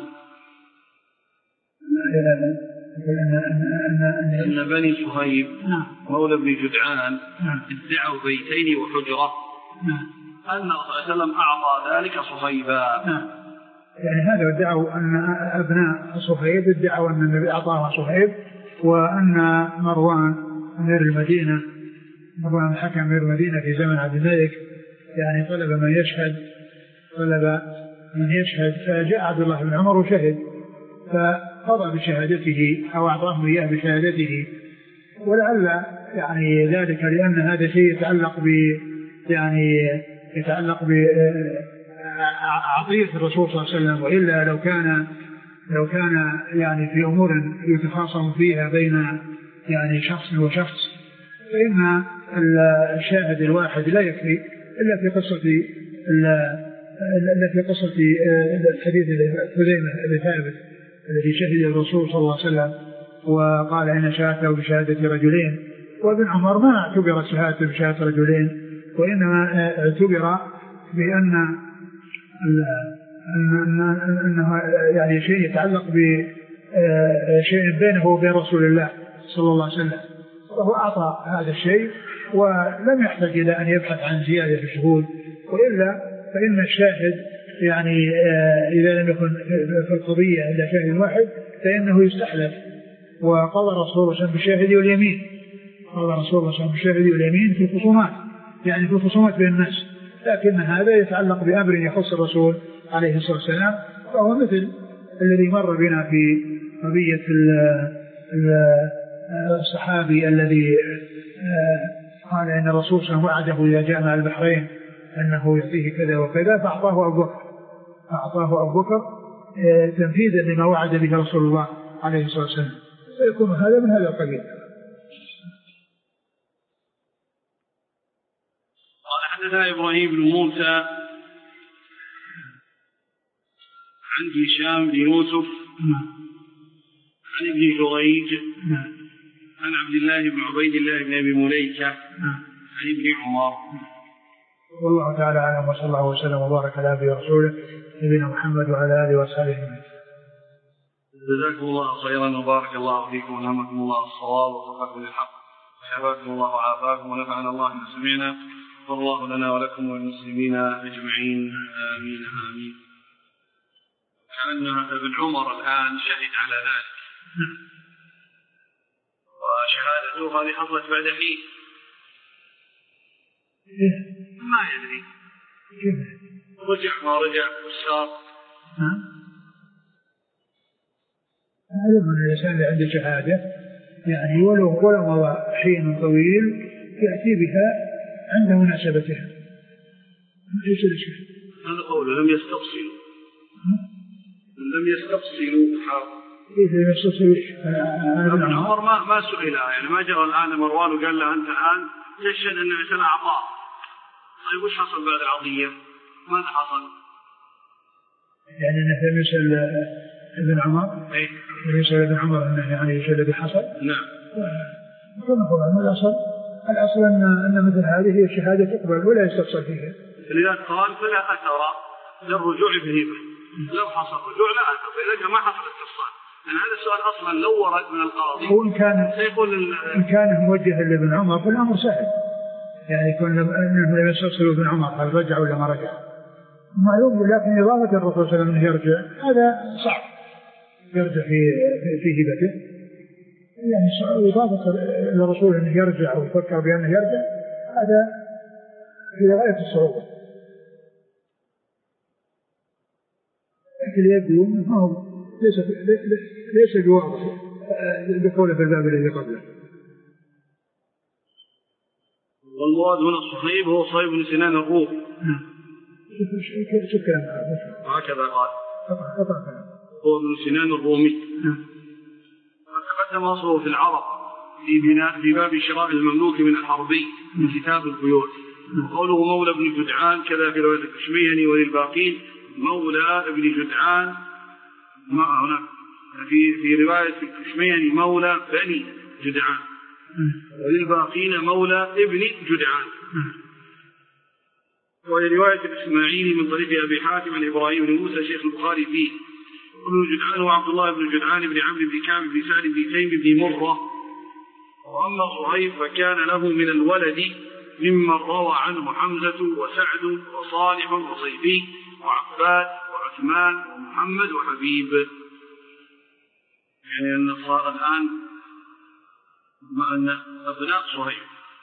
أن أن أن بني صهيب مولى ابن جدعان ادعوا بيتين وحجرة أن الرسول صلى الله عليه وسلم أعطى ذلك صهيبا. يعني هذا ادعوا أن أبناء صهيب ادعوا أن النبي أعطاه صهيب، وأن مروان أمير المدينة مروان حكم أمير المدينة في زمن عبد الملك يعني طلب من يشهد طلب من يشهد فجاء عبد الله بن عمر وشهد فقضى بشهادته أو أعطاه إياه بشهادته. ولعل يعني ذلك لأن هذا شيء يتعلق ب يعني يتعلق بعطية الرسول صلى الله عليه وسلم، وإلا لو كان لو كان يعني في أمور يتخاصم فيها بين يعني شخص وشخص فإن الشاهد الواحد لا يكفي إلا في قصة إلا في قصة الحديث خزيمة بن ثابت الذي شهد الرسول صلى الله عليه وسلم وقال إن شهادته بشهادة رجلين. وابن عمر ما اعتبر شهادته بشهادة رجلين، وإنما اعتبر بأن أنه يعني شيء يتعلق بشيء بينه وبين رسول الله صلى الله عليه وسلم، وهو أعطى هذا الشيء ولم يحتاج إلى أن يبحث عن زيادة في الشهود. وإلا فإن الشاهد يعني إذا لم يكن في القضية إلا شاهد واحد فإنه يستحلف. وقال رسول الله بالشاهد واليمين قال رسول الله بالشاهد واليمين في الخصومات يعني في الخصومات بين الناس، لكن هذا يتعلق بأمر يخص الرسول عليه الصلاة والسلام، وهو مثل الذي مر بنا في قضية الصحابي الذي قال إن الرسول صلى الله عليه وسلم وعده إذا جاء البحرين أنه يعطيه كذا وكذا فأعطاه أبو بكر فأعطاه أبو بكر تنفيذا لما وعد به رسول الله عليه الصلاة والسلام. فيكون هذا من هذا القبيل. قال حدثنا إبراهيم بن موسى عن هشام بن يوسف عن ابن جريج عن عبد الله بن عبيد الله بن أبي مليكة عن ابن عمر. والله تعالى أعلم، وصلى الله وسلم وبارك على عبده ورسوله نبينا محمد وعلى آله وصحبه أجمعين. جزاكم الله خيرا وبارك الله فيكم ونعمكم الله الصواب ووفقكم للحق وحفظكم الله وعافاكم ونفعنا الله بما سمعنا، والله لنا ولكم وللمسلمين أجمعين آمين آمين. كأن ابن عمر الآن شهد على ذلك، وشهادته هذه حصلت بعد حين ما يدري رجع ما رجع وصار. هذا من الإنسان اللي عنده شهادة يعني ولو ولو مضى حين طويل يأتي بها عند مناسبتها. ليس الشيء هذا قوله لم يستفصلوا لم يستفصلوا حاضر. كيف يستفصلوا؟ ابن عمر ما ما سئل، يعني ما جرى الآن مروان وقال له أنت الآن تشهد أن الإنسان أعطاه. طيب وش حصل بعد العطية؟ ماذا حصل؟ يعني أنه لم يسأل ابن عمر، أي لم يسأل ابن عمر أنه يعني يسأل الذي حصل. نعم. فنقول أنه الأصل الأصل أن أن مثل هذه هي الشهادة تقبل ولا يستفصل فيها. لذلك قال فلا أثر للرجوع في الهبة، لو حصل رجوع لا أثر، فإذا ما حصل استفصال. لأن هذا السؤال أصلا لو ورد من القاضي هو إن كان سيقول إن كان موجه لابن عمر فالأمر سهل، يعني يكون لم يستفصل ابن عمر هل رجع ولا ما رجع معلوم، لكن إضافة الرسول صلى الله عليه وسلم يرجع هذا صعب، يرجع في في هبته، يعني إضافة الرسول أنه يرجع أو يفكر بأنه يرجع هذا في غاية الصعوبة. لكن يبدو أنه ما هو ليس ليس بواضح دخوله في الباب الذي قبله. والمراد من الصهيب هو صهيب بن سنان الروم. شوف كلام هكذا قال قطع هو ابن سنان الرومي. وتقدم أصله في العرب في بناء في باب شراء المملوك من الحربي من كتاب البيوع. وقوله مولى ابن جدعان كذا في رواية الكشميهني وللباقين مولى ابن جدعان، ما هناك في في رواية الكشميهني مولى بني جدعان، وللباقين مولى ابن جدعان. وهي رواية الإسماعيلي من طريق أبي حاتم عن إبراهيم بن موسى شيخ البخاري فيه. ابن جدعان وعبد الله بن جدعان بن عمرو بن كعب بن سعد بن تيم بن مرة. وأما صهيب فكان له من الولد ممن روى عنه حمزة وسعد وصالح وصيفي وعباد وعثمان ومحمد وحبيب. يعني أن صار الآن مع أن أبناء صهيب،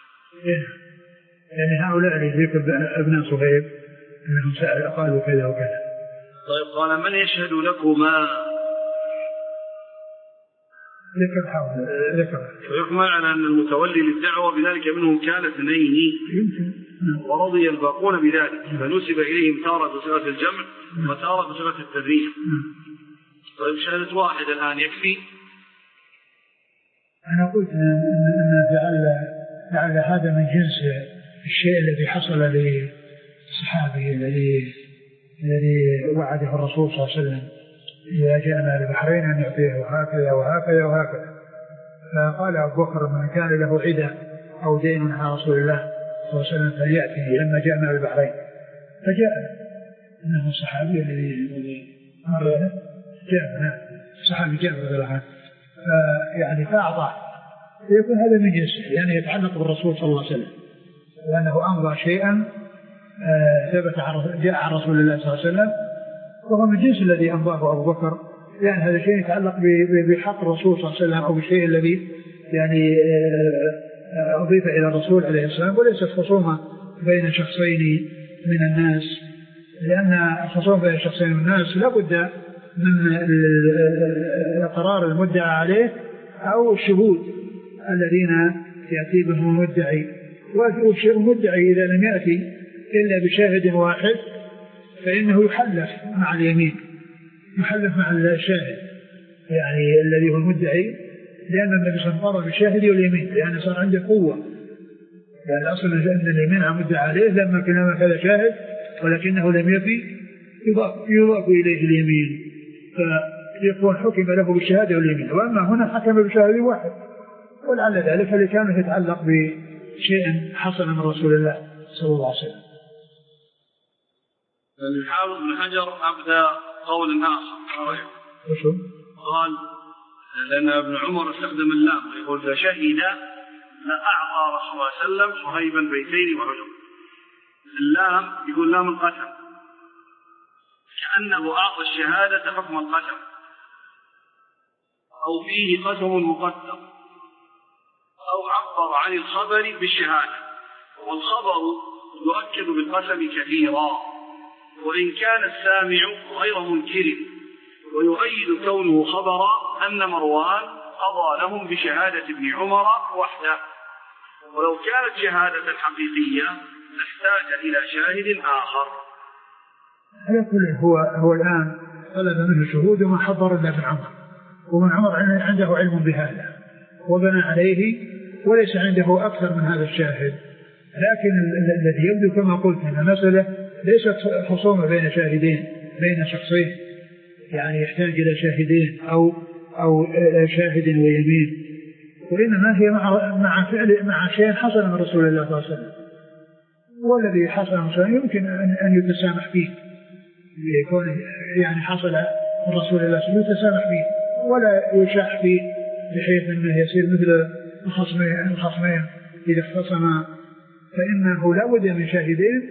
يعني هؤلاء اللي أبناء صهيب أنهم قالوا كذا وكذا. طيب قال من يشهد لكما؟ ذكر حول ذكر ويحمل على أن المتولي للدعوة بذلك منهم كان اثنين ورضي الباقون بذلك، فنسب إليهم تارة بصيغة الجمع وتارة بصيغة التذريع. طيب شهادة واحد الآن يكفي؟ أنا قلت أن جعل جعل هذا من جنس الشيء الذي حصل للصحابي الذي الذي وعده الرسول صلى الله عليه وسلم إذا جاءنا البحرين أن يعطيه وهكذا وهكذا وهكذا. فقال أبو بكر من كان له عدة أو دين على رسول الله صلى الله عليه وسلم فليأتي لما جاءنا البحرين. فجاء إنه الصحابي الذي مر جاء الصحابي جاء رضي الله عنه يعني فأعطاه، فيكون هذا من جنسه يعني يتعلق بالرسول صلى الله عليه وسلم، لأنه أمضى شيئا ثبت جاء عن رسول الله صلى الله عليه وسلم، وهو من جنس الذي أمضاه أبو بكر، يعني هذا شيء يتعلق بحق الرسول صلى الله عليه وسلم أو بالشيء الذي يعني أضيف إلى الرسول عليه السلام، وليست خصومة بين شخصين من الناس، لأن الخصومة بين شخصين من الناس لابد من القرار المدعى عليه أو الشهود الذين يأتي بهم المدعي. والمدعي إذا لم يأتي إلا بشاهد واحد فإنه يحلف مع اليمين، يحلف مع الشاهد يعني الذي هو المدعي لأن النبي صلى الله عليه وسلم بالشاهد واليمين، لأن صار عنده قوة. يعني الأصل أن اليمين عمد عليه لما كان كذا شاهد، ولكنه لم يفي يضاف, يضاف إليه اليمين، فيكون حكم له بالشهادة واليمين. وأما هنا حكم بالشهادة واحد، ولعل ذلك لكانه يتعلق بشيء حصل من رسول الله صلى الله عليه وسلم. الحافظ بن حجر أبدأ قول آخر. وشو؟ قال لأن ابن عمر استخدم اللام، يقول فشهد لأعطى رسول الله صلى الله عليه وسلم صهيبا بيتين وحجر. اللام يقول لام القسم، كأنه أعطى الشهادة حكم القسم، أو فيه قسم مقدم، أو عبر عن الخبر بالشهادة، والخبر يؤكد بالقسم كثيرا، وإن كان السامع غير منكر، ويؤيد كونه خبرا أن مروان قضى لهم بشهادة ابن عمر وحده، ولو كانت شهادة حقيقية نحتاج إلى شاهد آخر. على كل هو هو الآن طلب منه شهود وما حضر إلا ابن عمر، ومن عمر عنده علم بهذا وبنى عليه، وليس عنده أكثر من هذا الشاهد. لكن الذي يبدو كما قلت أن المسألة ليست خصومة بين شاهدين، بين شخصين، يعني يحتاج إلى شاهدين أو أو شاهد ويمين، وإنما هي مع مع فعل مع شيء حصل من رسول الله صلى الله عليه وسلم، والذي حصل من رسول الله يمكن أن يتسامح فيه، يكون يعني حصل من رسول الله صلى الله عليه وسلم يتسامح فيه ولا يشاح فيه، بحيث أنه يصير مثل الخصمين إذا اختصما، فإنه لا بد من شاهدين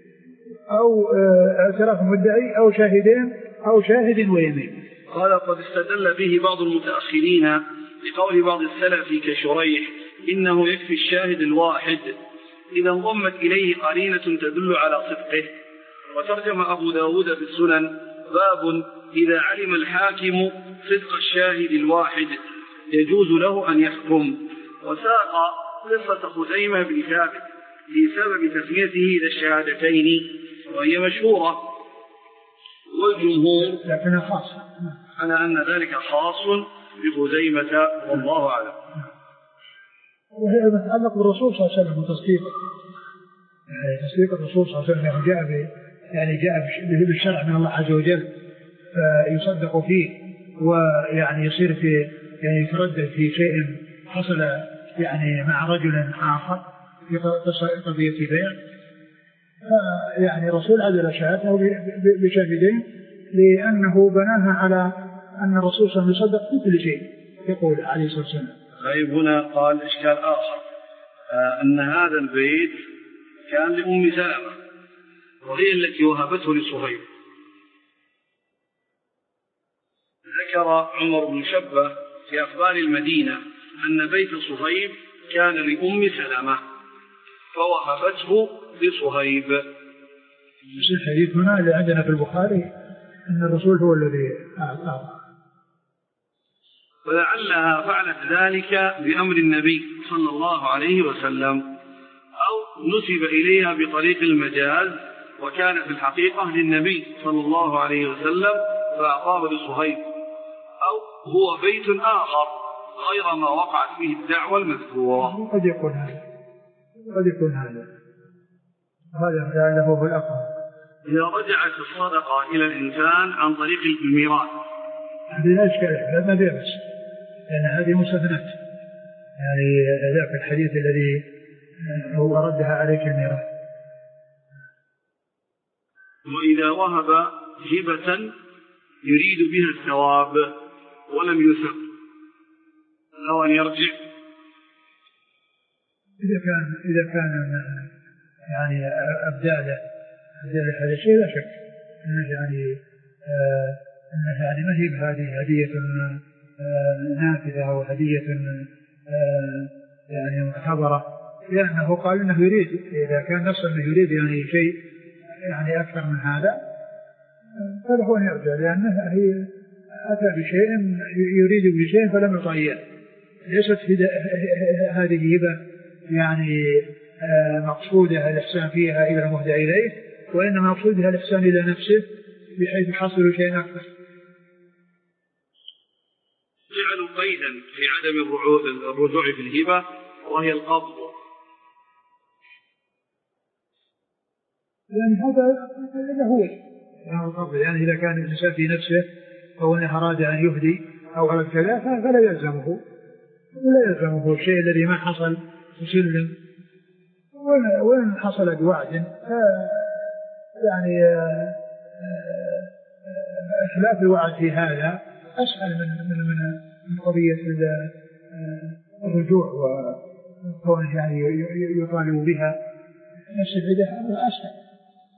أو اعتراف مدعي أو شاهدين أو شاهد ويمين. قال قد استدل به بعض المتأخرين لقول بعض السلف كشريح إنه يكفي الشاهد الواحد إذا انضمت إليه قرينة تدل على صدقه. وترجم أبو داود في السنن باب إذا علم الحاكم صدق الشاهد الواحد يجوز له أن يحكم، وساق قصة خزيمة بن ثابت في سبب تسميته للشهادتين وهي مشهورة، والجمهور لكنها خاصة على أن ذلك خاص بخزيمة والله أعلم. وهي متعلق بالرسول صلى الله عليه وسلم وتصديقه، يعني تصديق الرسول صلى الله عليه وسلم جاء ب يعني جاء بالشرع من الله عز وجل، فيصدق فيه، ويعني يصير في يعني يتردد في شيء حصل يعني مع رجل آخر في قضية بيع، يعني الرسول عدل شهادته بشاهدين لأنه بناها على أن الرسول صلى الله عليه وسلم يصدق في كل شيء يقول عليه الصلاة والسلام. طيب هنا قال إشكال آخر، آه أن هذا البيت كان لأم سلمة وهي التي وهبته لصهيب. ذكر عمر بن شبة في أخبار المدينة أن بيت صهيب كان لأم سلمة فوهبته لصهيب. الحديث هنا اللي عندنا في البخاري أن الرسول هو الذي أعطاه، ولعلها فعلت ذلك بأمر النبي صلى الله عليه وسلم، أو نسب إليها بطريق المجاز وكان في الحقيقة للنبي صلى الله عليه وسلم فأعطاه لصهيب، أو هو بيت آخر غير ما وقعت فيه الدعوة المذكورة. قد يكون هذا قد يكون هذا هذا لأنه بالأقرب. إذا رجعت الصدقة إلى الإنسان عن طريق الميراث هذه لا إشكال، ما فيها بس، لأن هذه مستثنات، يعني ذاك الحديث الذي هو ردها عليك الميراث. وإذا وهب هبة يريد بها الثواب ولم يثق لو أن يرجع، إذا كان إذا كان يعني أبداله أبداله هذا الشيء لا شك أنه يعني آه أنه يعني ما هي بهذه هدية آه نافذة أو هدية آه يعني معتبرة، لأنه قال إنه يريد، إذا كان نفسه أنه يريد يعني شيء يعني أكثر من هذا فله أن يرجع، لأنه هي أتى بشيء يريد بشيء فلم يعطى إياه. ليست هذه هبة يعني مقصودها الإحسان فيها إلى المهدى إليه، وإنما مقصودها الإحسان إلى نفسه بحيث يحصل شيء أكثر. جعلوا قيدا في عدم الرجوع في الهبة وهي القبض. يعني هذا هو يعني القبض، يعني إذا كان الإنسان في نفسه أو أنه أراد أن يهدي أو على كذا فلا يلزمه ولا يلزمه الشيء الذي ما حصل يسلم، وإن حصل بوعد يعني خلاف الوعد في هذا أسهل من من من قضية الرجوع وكونه يعني يطالب بها نفس البدع هذا أسهل.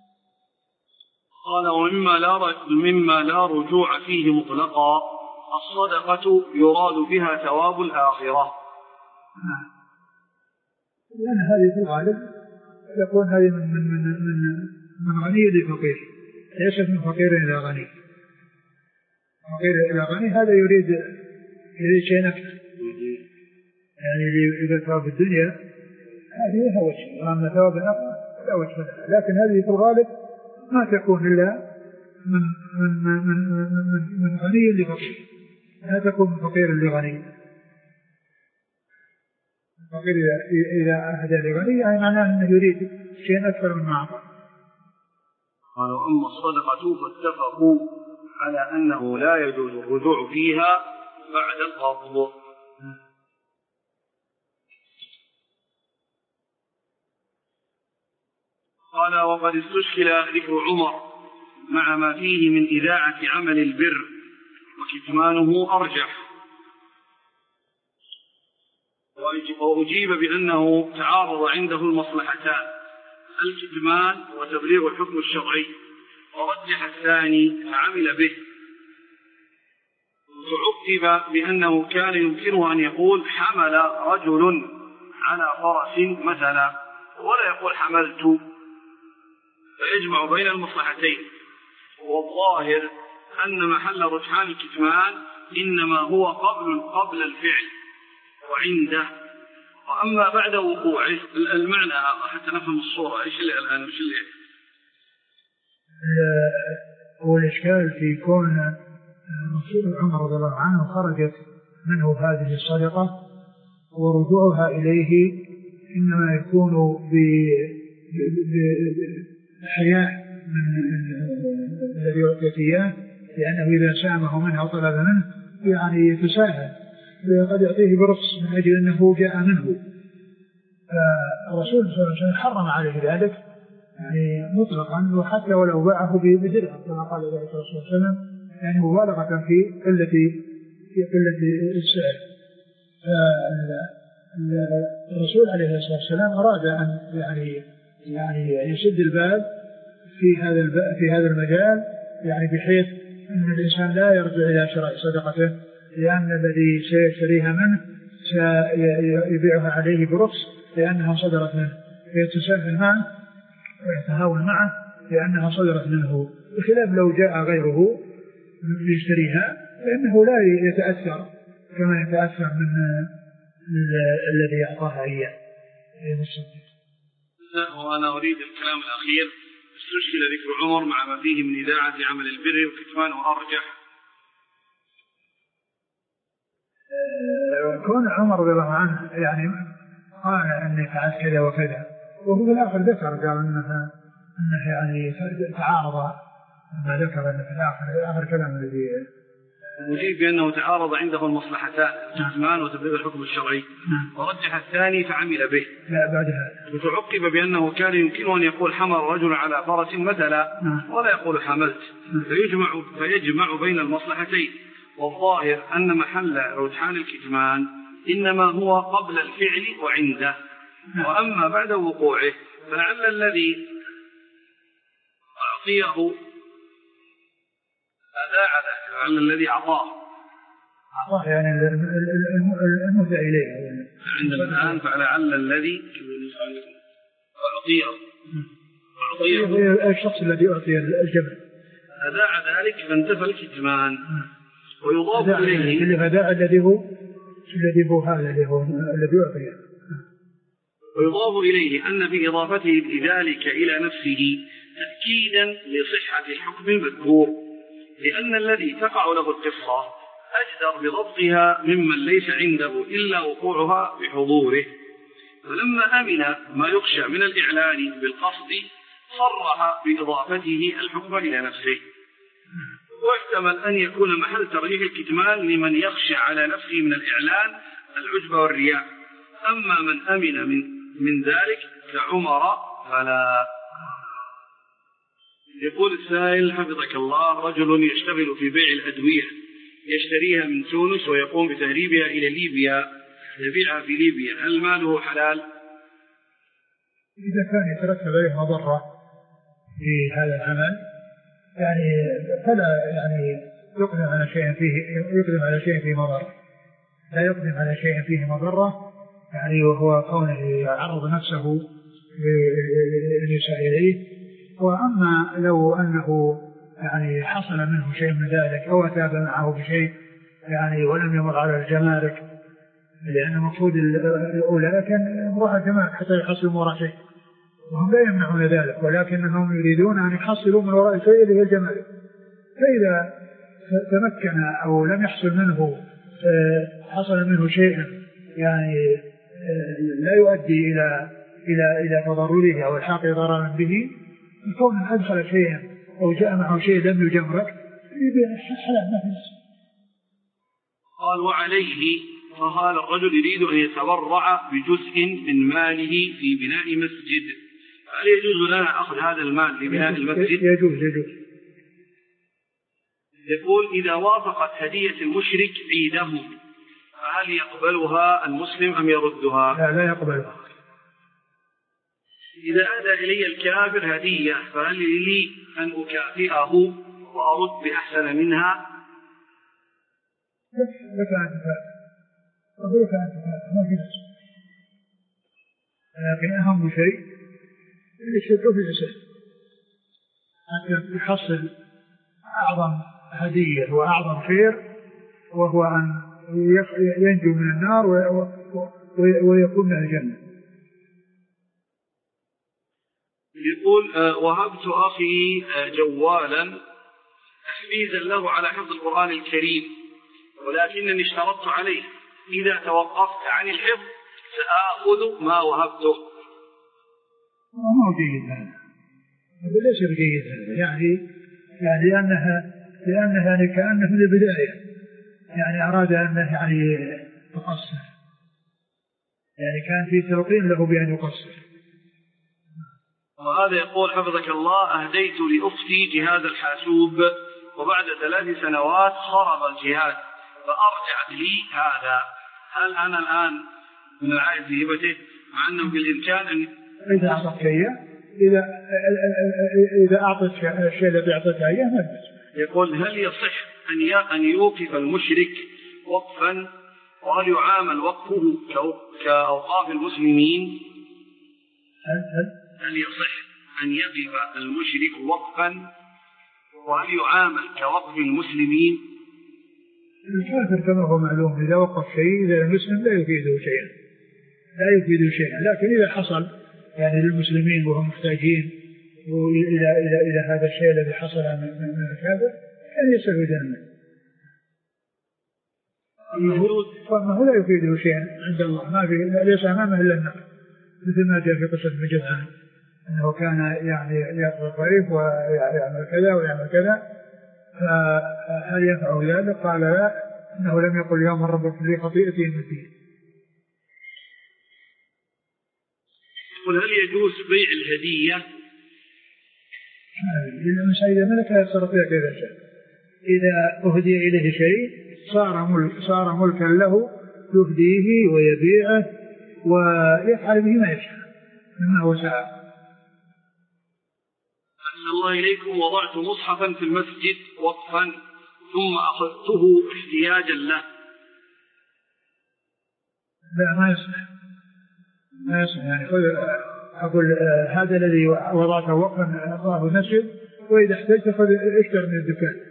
قال ومما لا مما لا رجوع فيه مطلقا الصدقة يراد بها ثواب الآخرة. لأن هذه في الغالب يكون هذه من من من من, من غني لفقير، ليست من فقير إلى غني. فقير إلى غني هذا يريد يريد شيء أكثر، يعني إذا ثواب الدنيا هذه لها وجه، وأما ثواب الآخرة لا وجه لها، لكن هذه في الغالب ما تكون إلا من من من من, من, من غني لفقير، لا تكون من فقير لغني. فقير إذا أهدى لغني يعني معناه أنه يريد شيء أكثر مما أعطى. قالوا أما الصدقة فاتفقوا على أنه لا يجوز الرجوع فيها بعد القبض. قال وقد استشكل ذكر عمر مع ما فيه من إذاعة عمل البر وكتمانه أرجح، وأجيب بأنه تعارض عنده المصلحتان الكتمان وتبليغ الحكم الشرعي، ورجح الثاني فعمل به، وعقب بأنه كان يمكنه أن يقول حمل رجل على فرس مثلا ولا يقول حملت، فيجمع بين المصلحتين. والظاهر أن محل رجحان الكتمان إنما هو قبل قبل الفعل وعنده، وأما بعد وقوعه المعنى حتى نفهم الصورة إيش اللي الآن وإيش اللي هو الإشكال في كون رسول عمر رضي الله عنه خرجت منه هذه الصدقة ورجوعها إليه إنما يكون بحياء من الذي يعطيك إياه، لأنه إذا سامه منه وطلب منه يعني يتساهل قد يعطيه برخص من أجل أنه جاء منه. فالرسول صلى الله عليه وسلم حرم عليه ذلك يعني مطلقا، وحتى ولو باعه بدرهم كما قال ذلك الرسول صلى الله عليه وسلم، يعني مبالغة في قلة في قلة السعر. فالرسول عليه الصلاة والسلام أراد أن يعني يعني يسد الباب في هذا في هذا المجال، يعني بحيث أن الإنسان لا يرجع إلى شراء صدقته، لأن الذي سيشتريها منه سيبيعها عليه برخص لأنها صدرت منه، فيتساهل معه ويتهاون معه لأنها صدرت منه، بخلاف لو جاء غيره ليشتريها فإنه لا يتأثر كما يتأثر من الذي أعطاها إياه. وأنا أريد الكلام الأخير. استشكل ذكر عمر مع ما فيه من إذاعة عمل البر وكتمانه أرجح. كون عمر رضي الله عنه يعني قال أني فعلت كذا وكذا، وهو في الآخر ذكر قال أنها أنه يعني تعارض، ما ذكر أنه في الآخر آخر كلام الذي نجيب بأنه تعارض عنده المصلحتان الكتمان وتبليغ الحكم الشرعي، ورجح الثاني فعمل به. لا بعد هذا وتعقب بأنه كان يمكنه أن يقول حمل رجل على فرس مثلا ولا يقول حملت، فيجمع فيجمع بين المصلحتين. والظاهر أن محل رجحان الكتمان إنما هو قبل الفعل وعنده، وأما بعد وقوعه فلعل الذي أعطيه أذاع ذلك، لعل الذي أعطاه أعطاه يعني المهدى إليه عندنا الآن، فلعل الذي أعطيه أعطيه الشخص الذي أعطي الجبل أذاع ذلك فانتفى الكتمان. ويضاف إليه اللي فداء الذي هو الذي هو هذا الذي هو الذي أعطيه. ويضاف إليه أن في إضافته بذلك إلى نفسه تأكيدا لصحة الحكم المذكور، لأن الذي تقع له القصة أجدر بضبطها ممن ليس عنده إلا وقوعها بحضوره. فلما أمن ما يخشى من الإعلان بالقصد صرح بإضافته الحكم إلى نفسه. واحتمل أن يكون محل ترجيح الكتمان لمن يخشى على نفسه من الإعلان العجب والرياء. أما من أمن من, من ذلك كعمر فلا. يقول السائل حفظك الله: رجل يشتغل في بيع الأدوية يشتريها من تونس ويقوم بتهريبها إلى ليبيا يبيعها في ليبيا، هل ماله حلال؟ إذا كان يترتب عليه مضرة في هذا العمل يعني فلا يعني يقدم على شيء فيه يقدم على شيء فيه مضرة، لا يقدم على شيء فيه مضرة يعني وهو كونه يعرض نفسه للنساء إليه. وأما لو أنه يعني حصل منه شيء من ذلك أو أتاب معه بشيء يعني ولم يمر على الجمارك، لأن المفروض الأولى كان يمر على الجمارك حتى يحصلوا من وراء شيء، وهم لا يمنعون ذلك ولكنهم يريدون أن يحصلوا من وراء شيء اللي هي الجمارك. فإذا تمكن أو لم يحصل منه حصل منه شيء يعني لا يؤدي إلى إلى إلى تضرره أو الحاق ضررا به، كون أدخل شيئا أو جاء معه شيء لم يجمرك حلال ما في نفسه. قال: وعليه فهذا الرجل يريد أن يتبرع بجزء من ماله في بناء مسجد، هل يجوز لنا أخذ هذا المال لبناء المسجد؟ يجوز يجوز. يقول: إذا وافقت هدية المشرك عيدهم فهل يقبلها المسلم أم يردها؟ لا لا يقبلها. إذا أهدى إلي الكافر هدية فهل لي أن أكافئه وأرد بأحسن منها؟ لك أن تفعل أقولك أن تفعل ما في نفسه، لكن أهم شيء اللي يشتركوا في الإسلام حتى يحصل أعظم هدية وأعظم خير، وهو أن ينجو من النار ويكون من الجنة. يقول: وهبت أخي جوالا تحفيزا له على حفظ القرآن الكريم، ولكنني اشترطت عليه إذا توقفت عن الحفظ سآخذ ما وهبته. ما هو جيد هذا، هذا ليس بجيد هذا، يعني يعني لأنها لأنها يعني كأنه من البداية يعني أراد أنه يعني يقصر، يعني كان في تلقين له بأن يقصر. وهذا يقول حفظك الله: أهديت لأختي جهاز الحاسوب وبعد ثلاث سنوات خرب الجهاز فأرجعت لي هذا، هل أنا الآن من العائد في هبته مع أنه بالإمكان أن إذا أعطتك إياه إذا إذا أعطت الشيء الذي أعطتها إياه ما يجوز. يقول: هل يصح أن أن يوقف المشرك وقفا وهل يعامل وقفه كأوقاف المسلمين؟ هل يصح أن يقف المشرك وقفا وهل يعامل كوقف المسلمين؟ الكافر كما هو معلوم إذا وقف شيء إذا المسلم لا يفيده شيئا لا يفيده شيئا، لكن إذا حصل يعني للمسلمين وهم محتاجين إلى إلى إلى هذا الشيء الذي حصل من الكافر كان يستفيدون منه. ما هو لا يفيده شيئا عند الله، ما في ليس أمامه إلا النار، مثل ما جاء في قصة ابن جدعان أنه كان يعني يأخذ الطريق ويعمل كذا ويعمل كذا، فهل ينفع ذلك؟ قال لا، إنه لم يقل يوم ربك لي خطيئتي من الدين. قل: هل يجوز بيع الهدية؟ الإنسان إذا ملك لا يستطيع كذا شيء، إذا أهدي إليه شيء صار ملك صار ملكا له يهديه ويبيعه ويفعل به ما يشاء مما هو سعى. أحسن الله إليكم: وضعت مصحفا في المسجد وقفا ثم أخذته احتياجا له. لا ما يصلح ما يصلح يعني أقول هذا الذي وضعته وقفا أضعه المسجد وإذا احتجت اشتر من الدكان.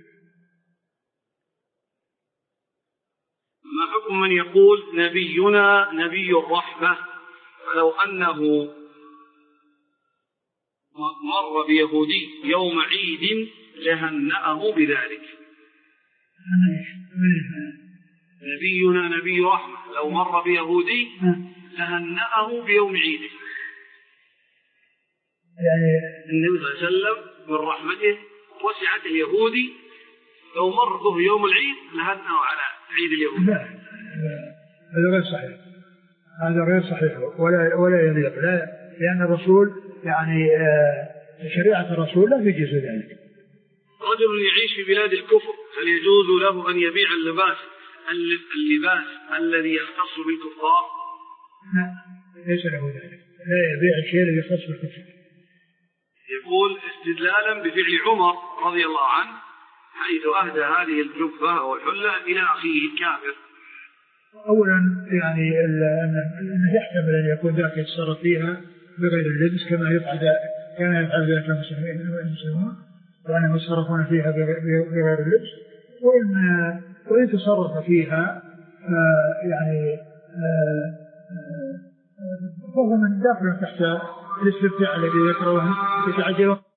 ما حكم من يقول نبينا نبي الرحمة فلو أنه مر بيهودي يوم عيد جهنأه بذلك؟ نبينا نبي رحمة لو مر بيهودي تهنأه بيوم عيده. يعني النبي صلى الله عليه وسلم من رحمته وسعة اليهودي لو مر به يوم العيد لهنأه على عيد اليهود. لا هذا غير صحيح، هذا غير صحيح ولا ولا يليق، لا، لأن الرسول يعني شريعة الرسول لا تجيز ذلك. رجل يعيش في بلاد الكفر هل يجوز له أن يبيع اللباس اللباس الذي يختص بالكفار؟ لا ليس له ذلك، لا يبيع الشيء الذي يختص بالكفر. يقول استدلالا بفعل عمر رضي الله عنه حيث أهدى هذه الجبة أو الحلة إلى أخيه الكافر. أولا يعني أنه يحتمل أن يكون ذاك يتصرف فيها بغير اللبس كما يفعل كان يفعل ذلك المسلمون وأنهم يتصرفون فيها بغير اللبس، وإن وإن تصرف فيها يعني فهو من داخل تحت الاستفتاء الذي ذكره يتعجل